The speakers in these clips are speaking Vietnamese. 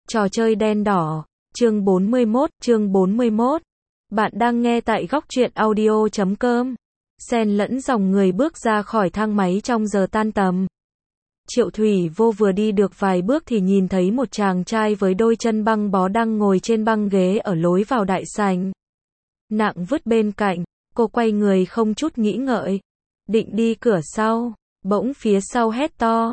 Trò chơi đen đỏ, chương 41. Bạn đang nghe tại góc truyện audio.com. Xen lẫn dòng người bước ra khỏi thang máy trong giờ tan tầm. Triệu Thủy Vô vừa đi được vài bước thì nhìn thấy một chàng trai với đôi chân băng bó đang ngồi trên băng ghế ở lối vào đại sảnh. Nạng vứt bên cạnh, cô quay người không chút nghĩ ngợi. Định đi cửa sau, bỗng phía sau hét to.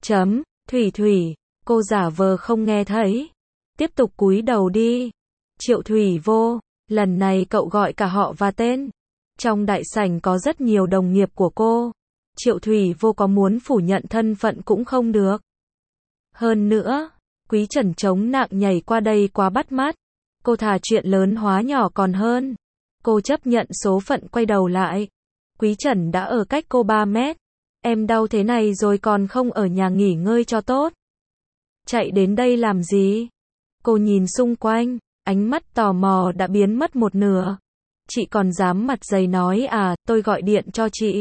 Thủy, cô giả vờ không nghe thấy. Tiếp tục cúi đầu đi. Triệu Thủy Vô, lần này cậu gọi cả họ và tên. Trong đại sảnh có rất nhiều đồng nghiệp của cô. Triệu Thủy Vô có muốn phủ nhận thân phận cũng không được. Hơn nữa, Quý Trần chống nạng nhảy qua đây quá bắt mắt. Cô thà chuyện lớn hóa nhỏ còn hơn. Cô chấp nhận số phận quay đầu lại. Quý Trần đã ở cách cô 3 mét. Em đau thế này rồi còn không ở nhà nghỉ ngơi cho tốt. Chạy đến đây làm gì? Cô nhìn xung quanh, ánh mắt tò mò đã biến mất một nửa. Chị còn dám mặt dày nói à, tôi gọi điện cho chị.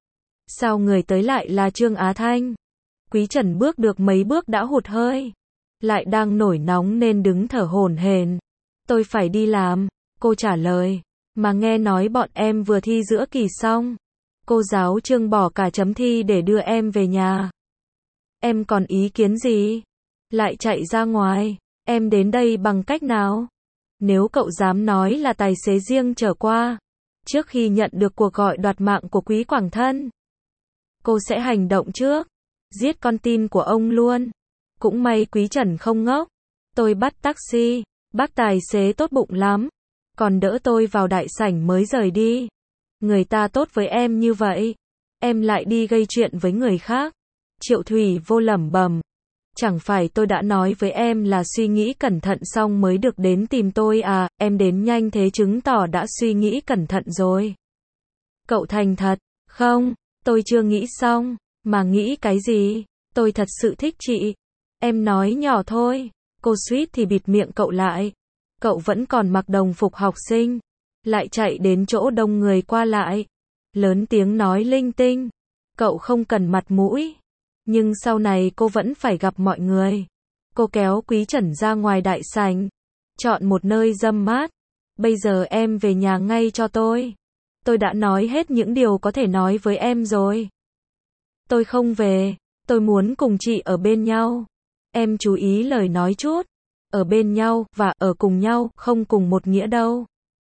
Sao người tới lại là Trương Á Thanh? Quý Trần bước được mấy bước đã hụt hơi. Lại đang nổi nóng nên đứng thở hổn hển. Tôi phải đi làm, cô trả lời. Mà nghe nói bọn em vừa thi giữa kỳ xong. Cô giáo Trương bỏ cả chấm thi để đưa em về nhà. Em còn ý kiến gì? Lại chạy ra ngoài. Em đến đây bằng cách nào? Nếu cậu dám nói là tài xế riêng trở qua, trước khi nhận được cuộc gọi đoạt mạng của Quý Quảng Thân, cô sẽ hành động trước, giết con tin của ông luôn. Cũng may Quý Trần không ngốc. Tôi bắt taxi, bác tài xế tốt bụng lắm, còn đỡ tôi vào đại sảnh mới rời đi. Người ta tốt với em như vậy, em lại đi gây chuyện với người khác. Triệu Thủy Vô lẩm bẩm. Chẳng phải tôi đã nói với em là suy nghĩ cẩn thận xong mới được đến tìm tôi à, em đến nhanh thế chứng tỏ đã suy nghĩ cẩn thận rồi. Cậu thành thật, không, tôi chưa nghĩ xong, mà nghĩ cái gì, tôi thật sự thích chị. Em nói nhỏ thôi, cô suýt thì bịt miệng cậu lại. Cậu vẫn còn mặc đồng phục học sinh, lại chạy đến chỗ đông người qua lại, lớn tiếng nói linh tinh. Cậu không cần mặt mũi. Nhưng sau này cô vẫn phải gặp mọi người. Cô kéo Quý Trần ra ngoài đại sảnh, chọn một nơi râm mát. Bây giờ em về nhà ngay cho tôi. Tôi đã nói hết những điều có thể nói với em rồi. Tôi không về, tôi muốn cùng chị ở bên nhau. Em chú ý lời nói chút. Ở bên nhau và ở cùng nhau không cùng một nghĩa đâu.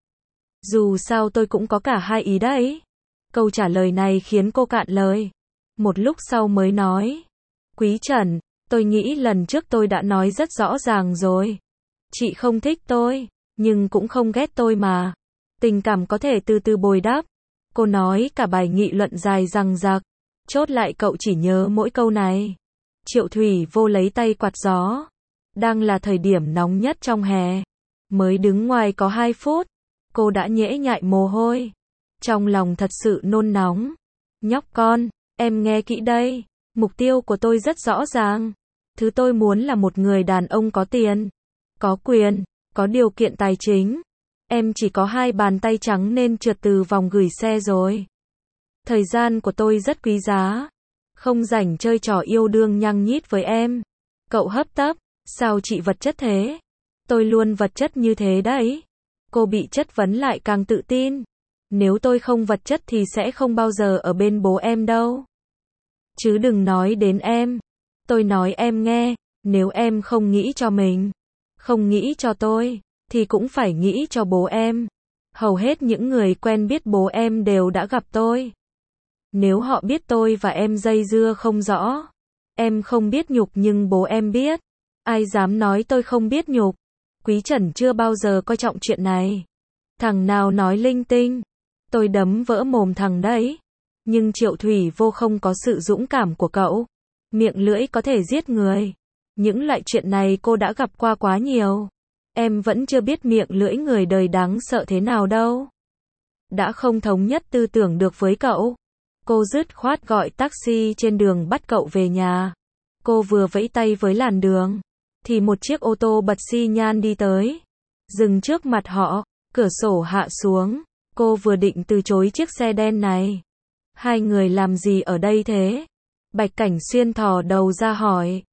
Dù sao tôi cũng có cả hai ý đấy. Câu trả lời này khiến cô cạn lời. Một lúc sau mới nói. Quý Trần, tôi nghĩ lần trước tôi đã nói rất rõ ràng rồi. Chị không thích tôi, nhưng cũng không ghét tôi mà. Tình cảm có thể từ từ bồi đắp. Cô nói cả bài nghị luận dài dằng dặc. Chốt lại cậu chỉ nhớ mỗi câu này. Triệu Thủy Vô lấy tay quạt gió. Đang là thời điểm nóng nhất trong hè. Mới đứng ngoài có 2 phút. Cô đã nhễ nhại mồ hôi. Trong lòng thật sự nôn nóng. Nhóc con. Em nghe kỹ đây, mục tiêu của tôi rất rõ ràng. Thứ tôi muốn là một người đàn ông có tiền, có quyền, có điều kiện tài chính. Em chỉ có 2 bàn tay trắng nên trượt từ vòng gửi xe rồi. Thời gian của tôi rất quý giá, không rảnh chơi trò yêu đương nhăng nhít với em. Cậu hấp tấp, sao chị vật chất thế? Tôi luôn vật chất như thế đấy. Cô bị chất vấn lại càng tự tin. Nếu tôi không vật chất thì sẽ không bao giờ ở bên bố em đâu. Chứ đừng nói đến em. Tôi nói em nghe, nếu em không nghĩ cho mình, không nghĩ cho tôi, thì cũng phải nghĩ cho bố em. Hầu hết những người quen biết bố em đều đã gặp tôi. Nếu họ biết tôi và em dây dưa không rõ, em không biết nhục nhưng bố em biết. Ai dám nói tôi không biết nhục? Quý Trần chưa bao giờ coi trọng chuyện này. Thằng nào nói linh tinh, tôi đấm vỡ mồm thằng đấy. Nhưng Triệu Thủy Vô không có sự dũng cảm của cậu. Miệng lưỡi có thể giết người. Những loại chuyện này cô đã gặp qua quá nhiều. Em vẫn chưa biết miệng lưỡi người đời đáng sợ thế nào đâu. Đã không thống nhất tư tưởng được với cậu. Cô dứt khoát gọi taxi trên đường bắt cậu về nhà. Cô vừa vẫy tay với làn đường, thì một chiếc ô tô bật xi nhan đi tới. Dừng trước mặt họ, cửa sổ hạ xuống. Cô vừa định từ chối chiếc xe đen này. Hai người làm gì ở đây thế? Bạch Cảnh Xuyên thò đầu ra hỏi.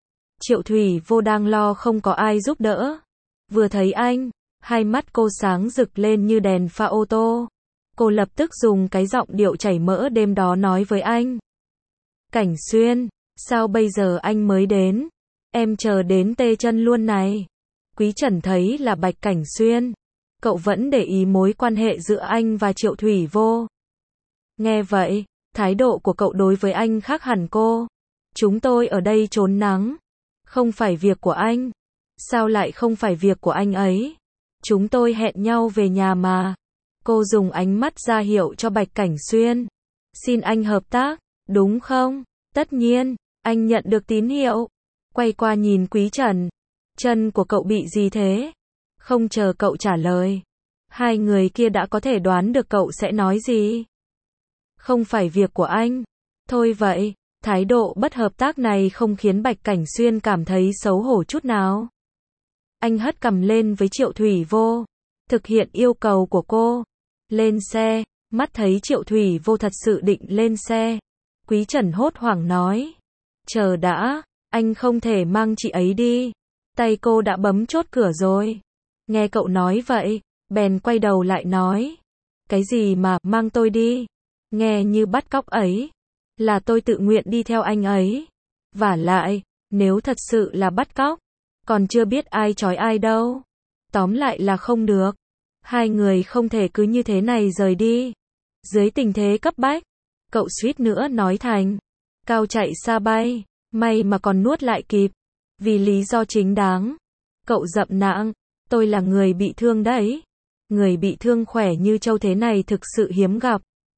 Triệu Thủy Vô đang lo không có ai giúp đỡ. Vừa thấy anh, hai mắt cô sáng rực lên như đèn pha ô tô. Cô lập tức dùng cái giọng điệu chảy mỡ đêm đó nói với anh. Cảnh Xuyên, sao bây giờ anh mới đến? Em chờ đến tê chân luôn này. Quý Trần thấy là Bạch Cảnh Xuyên. Cậu vẫn để ý mối quan hệ giữa anh và Triệu Thủy Vô. Nghe vậy, thái độ của cậu đối với anh khác hẳn cô. Chúng tôi ở đây trốn nắng. Không phải việc của anh. Sao lại không phải việc của anh ấy? Chúng tôi hẹn nhau về nhà mà. Cô dùng ánh mắt ra hiệu cho Bạch Cảnh Xuyên. Xin anh hợp tác, đúng không? Tất nhiên, anh nhận được tín hiệu. Quay qua nhìn Quý Trần. Chân của cậu bị gì thế? Không chờ cậu trả lời. Hai người kia đã có thể đoán được cậu sẽ nói gì. Không phải việc của anh. Thôi vậy, thái độ bất hợp tác này không khiến Bạch Cảnh Xuyên cảm thấy xấu hổ chút nào. Anh hất cằm lên với Triệu Thủy Vô. Thực hiện yêu cầu của cô. Lên xe, mắt thấy Triệu Thủy Vô thật sự định lên xe. Quý Trần hốt hoảng nói. Chờ đã, anh không thể mang chị ấy đi. Tay cô đã bấm chốt cửa rồi. Nghe cậu nói vậy, bèn quay đầu lại nói. Cái gì mà mang tôi đi? Nghe như bắt cóc ấy. Là tôi tự nguyện đi theo anh ấy. Vả lại, nếu thật sự là bắt cóc, còn chưa biết ai trói ai đâu. Tóm lại là không được. Hai người không thể cứ như thế này rời đi. Dưới tình thế cấp bách, cậu suýt nữa nói thành cao chạy xa bay. May mà còn nuốt lại kịp. Vì lý do chính đáng. Cậu dậm nặng. Tôi là người bị thương đấy. Người bị thương khỏe như trâu thế này thực sự hiếm gặp.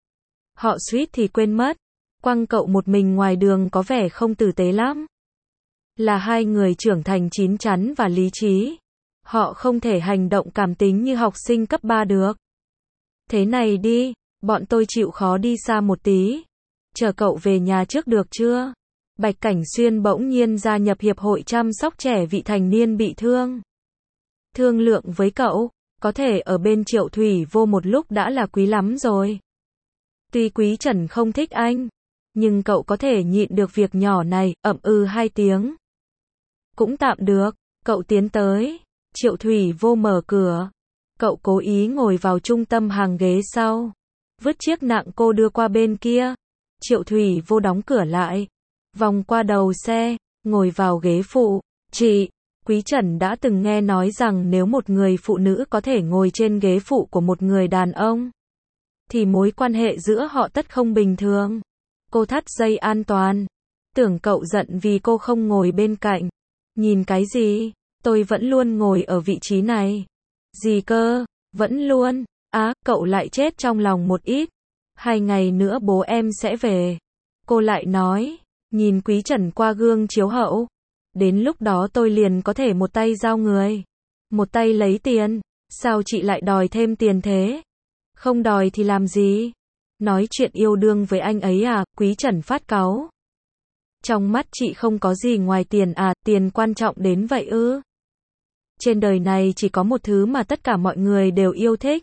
Họ suýt thì quên mất. Quăng cậu một mình ngoài đường có vẻ không tử tế lắm. Là hai người trưởng thành chín chắn và lý trí. Họ không thể hành động cảm tính như học sinh cấp 3 được. Thế này đi, bọn tôi chịu khó đi xa một tí. Chờ cậu về nhà trước được chưa? Bạch Cảnh Xuyên bỗng nhiên gia nhập hiệp hội chăm sóc trẻ vị thành niên bị thương. Thương lượng với cậu, có thể ở bên Triệu Thủy Vô một lúc đã là quý lắm rồi. Tuy Quý Trần không thích anh, nhưng cậu có thể nhịn được việc nhỏ này, ậm ừ 2 tiếng. Cũng tạm được, cậu tiến tới. Triệu Thủy Vô mở cửa. Cậu cố ý ngồi vào trung tâm hàng ghế sau. Vứt chiếc nạng cô đưa qua bên kia. Triệu Thủy Vô đóng cửa lại. Vòng qua đầu xe, ngồi vào ghế phụ. Chị, Quý Trần đã từng nghe nói rằng nếu một người phụ nữ có thể ngồi trên ghế phụ của một người đàn ông, thì mối quan hệ giữa họ tất không bình thường. Cô thắt dây an toàn. Tưởng cậu giận vì cô không ngồi bên cạnh. Nhìn cái gì? Tôi vẫn luôn ngồi ở vị trí này. Gì cơ? Vẫn luôn. Cậu lại chết trong lòng một ít. 2 ngày nữa bố em sẽ về. Cô lại nói, nhìn Quý Trần qua gương chiếu hậu. Đến lúc đó tôi liền có thể một tay giao người, một tay lấy tiền. Sao chị lại đòi thêm tiền thế? Không đòi thì làm gì? Nói chuyện yêu đương với anh ấy à? Quý Trần phát cáu. Trong mắt chị không có gì ngoài tiền à? Tiền quan trọng đến vậy ư? Trên đời này chỉ có một thứ mà tất cả mọi người đều yêu thích.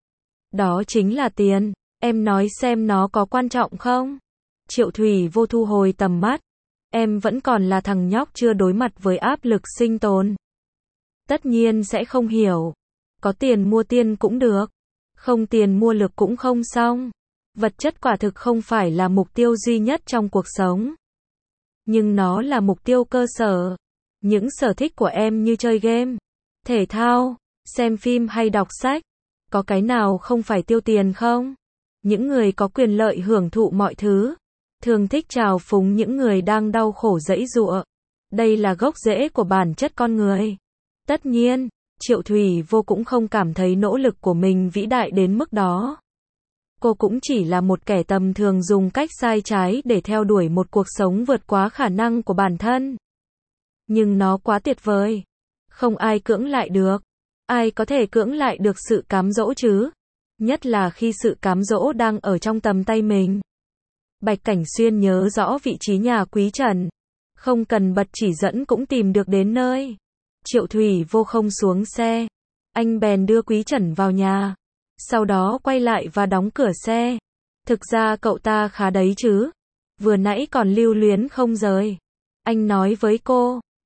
Đó chính là tiền. Em nói xem nó có quan trọng không? Triệu Thủy Vô thu hồi tầm mắt. Em vẫn còn là thằng nhóc chưa đối mặt với áp lực sinh tồn. Tất nhiên sẽ không hiểu. Có tiền mua tiền cũng được. Không tiền mua lực cũng không xong. Vật chất quả thực không phải là mục tiêu duy nhất trong cuộc sống. Nhưng nó là mục tiêu cơ sở. Những sở thích của em như chơi game, thể thao, xem phim hay đọc sách, có cái nào không phải tiêu tiền không? Những người có quyền lợi hưởng thụ mọi thứ, thường thích trào phúng những người đang đau khổ giãy giụa. Đây là gốc rễ của bản chất con người. Tất nhiên, Triệu Thủy Vô cũng không cảm thấy nỗ lực của mình vĩ đại đến mức đó. Cô cũng chỉ là một kẻ tầm thường dùng cách sai trái để theo đuổi một cuộc sống vượt quá khả năng của bản thân. Nhưng nó quá tuyệt vời. Không ai cưỡng lại được. Ai có thể cưỡng lại được sự cám dỗ chứ? Nhất là khi sự cám dỗ đang ở trong tầm tay mình. Bạch Cảnh Xuyên nhớ rõ vị trí nhà Quý Trần. Không cần bật chỉ dẫn cũng tìm được đến nơi. Triệu Thủy Vô không xuống xe. Anh bèn đưa Quý Trần vào nhà. Sau đó quay lại và đóng cửa xe. Thực ra cậu ta khá đấy chứ. Vừa nãy còn lưu luyến không rời. Anh nói với cô,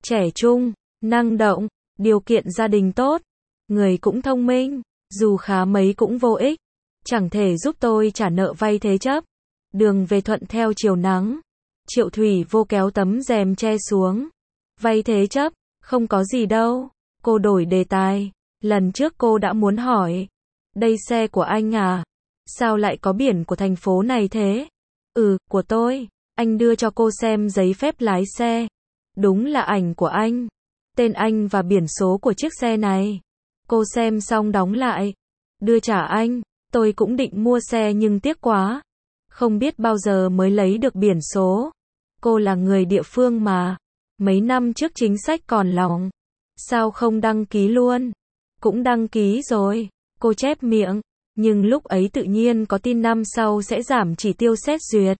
trẻ trung, năng động, điều kiện gia đình tốt, người cũng thông minh, dù khá mấy cũng vô ích, chẳng thể giúp tôi trả nợ vay thế chấp. Đường về thuận theo chiều nắng. Triệu Thủy Vô kéo tấm rèm che xuống. Vay thế chấp, không có gì đâu. Cô đổi đề tài. Lần trước cô đã muốn hỏi. Đây xe của anh à? Sao lại có biển của thành phố này thế? Ừ, của tôi. Anh đưa cho cô xem giấy phép lái xe. Đúng là ảnh của anh. Tên anh và biển số của chiếc xe này. Cô xem xong đóng lại. Đưa trả anh. Tôi cũng định mua xe nhưng tiếc quá. Không biết bao giờ mới lấy được biển số. Cô là người địa phương mà. Mấy năm trước chính sách còn lỏng. Sao không đăng ký luôn? Cũng đăng ký rồi. Cô chép miệng. Nhưng lúc ấy tự nhiên có tin năm sau sẽ giảm chỉ tiêu xét duyệt.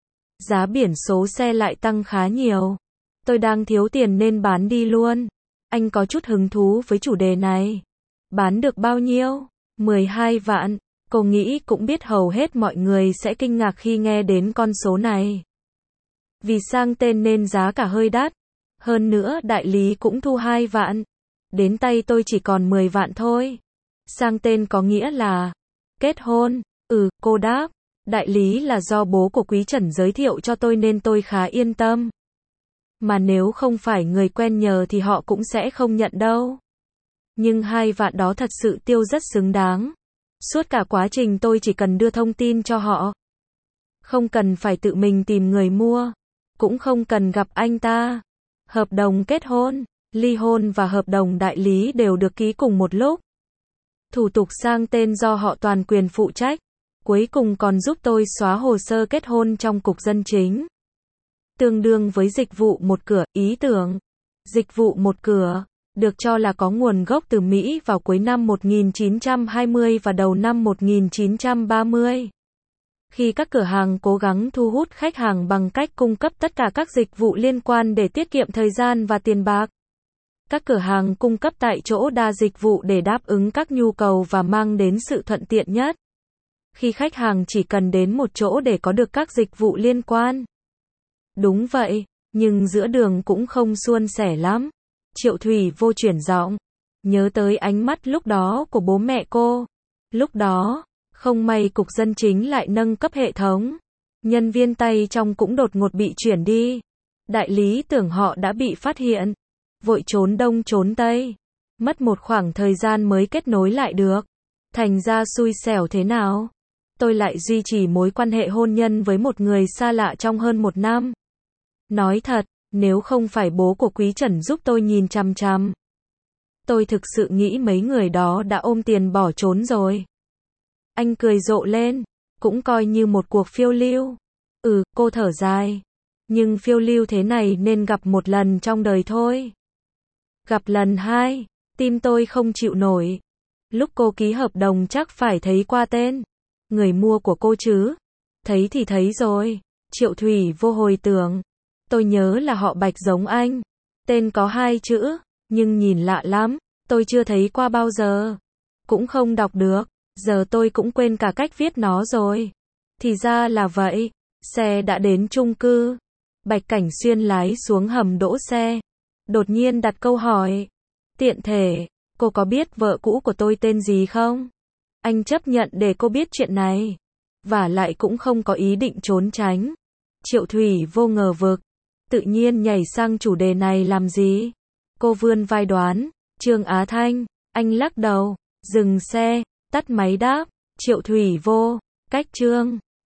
Giá biển số xe lại tăng khá nhiều. Tôi đang thiếu tiền nên bán đi luôn. Anh có chút hứng thú với chủ đề này. Bán được bao nhiêu? 12 vạn. Cô nghĩ cũng biết hầu hết mọi người sẽ kinh ngạc khi nghe đến con số này. Vì sang tên nên giá cả hơi đắt. Hơn nữa đại lý cũng thu 2 vạn. Đến tay tôi chỉ còn 10 vạn thôi. Sang tên có nghĩa là kết hôn. Ừ, cô đáp. Đại lý là do bố của Quý Trần giới thiệu cho tôi nên tôi khá yên tâm. Mà nếu không phải người quen nhờ thì họ cũng sẽ không nhận đâu. Nhưng 2 vạn đó thật sự tiêu rất xứng đáng. Suốt cả quá trình tôi chỉ cần đưa thông tin cho họ. Không cần phải tự mình tìm người mua. Cũng không cần gặp anh ta. Hợp đồng kết hôn, ly hôn và hợp đồng đại lý đều được ký cùng một lúc. Thủ tục sang tên do họ toàn quyền phụ trách. Cuối cùng còn giúp tôi xóa hồ sơ kết hôn trong cục dân chính. Tương đương với dịch vụ một cửa, ý tưởng. Dịch vụ một cửa, được cho là có nguồn gốc từ Mỹ vào cuối năm 1920 và đầu năm 1930. Khi các cửa hàng cố gắng thu hút khách hàng bằng cách cung cấp tất cả các dịch vụ liên quan để tiết kiệm thời gian và tiền bạc. Các cửa hàng cung cấp tại chỗ đa dịch vụ để đáp ứng các nhu cầu và mang đến sự thuận tiện nhất. Khi khách hàng chỉ cần đến một chỗ để có được các dịch vụ liên quan. Đúng vậy, nhưng giữa đường cũng không suôn sẻ lắm. Triệu Thủy Vô chuyển giọng. Nhớ tới ánh mắt lúc đó của bố mẹ cô. Lúc đó, không may cục dân chính lại nâng cấp hệ thống. Nhân viên tay trong cũng đột ngột bị chuyển đi. Đại lý tưởng họ đã bị phát hiện. Vội trốn đông trốn tây. Mất một khoảng thời gian mới kết nối lại được. Thành ra xui xẻo thế nào? Tôi lại duy trì mối quan hệ hôn nhân với một người xa lạ trong hơn 1 năm. Nói thật, nếu không phải bố của Quý Trần giúp tôi nhìn chằm chằm, tôi thực sự nghĩ mấy người đó đã ôm tiền bỏ trốn rồi. Anh cười rộ lên, cũng coi như một cuộc phiêu lưu. Ừ, cô thở dài. Nhưng phiêu lưu thế này nên gặp một lần trong đời thôi. Gặp lần 2, tim tôi không chịu nổi. Lúc cô ký hợp đồng chắc phải thấy qua tên người mua của cô chứ. Thấy thì thấy rồi. Triệu Thủy Vô hồi tưởng. Tôi nhớ là họ Bạch giống anh. Tên có 2 chữ, nhưng nhìn lạ lắm. Tôi chưa thấy qua bao giờ. Cũng không đọc được. Giờ tôi cũng quên cả cách viết nó rồi. Thì ra là vậy. Xe đã đến chung cư. Bạch Cảnh Xuyên lái xuống hầm đỗ xe. Đột nhiên đặt câu hỏi. Tiện thể, cô có biết vợ cũ của tôi tên gì không? Anh chấp nhận để cô biết chuyện này. Và lại cũng không có ý định trốn tránh. Triệu Thủy Vô ngờ vực. Tự nhiên nhảy sang chủ đề này làm gì? Cô vươn vai đoán. Trương Á Thanh. Anh lắc đầu. Dừng xe. Tắt máy đáp. Triệu Thủy Vô. Cách Trương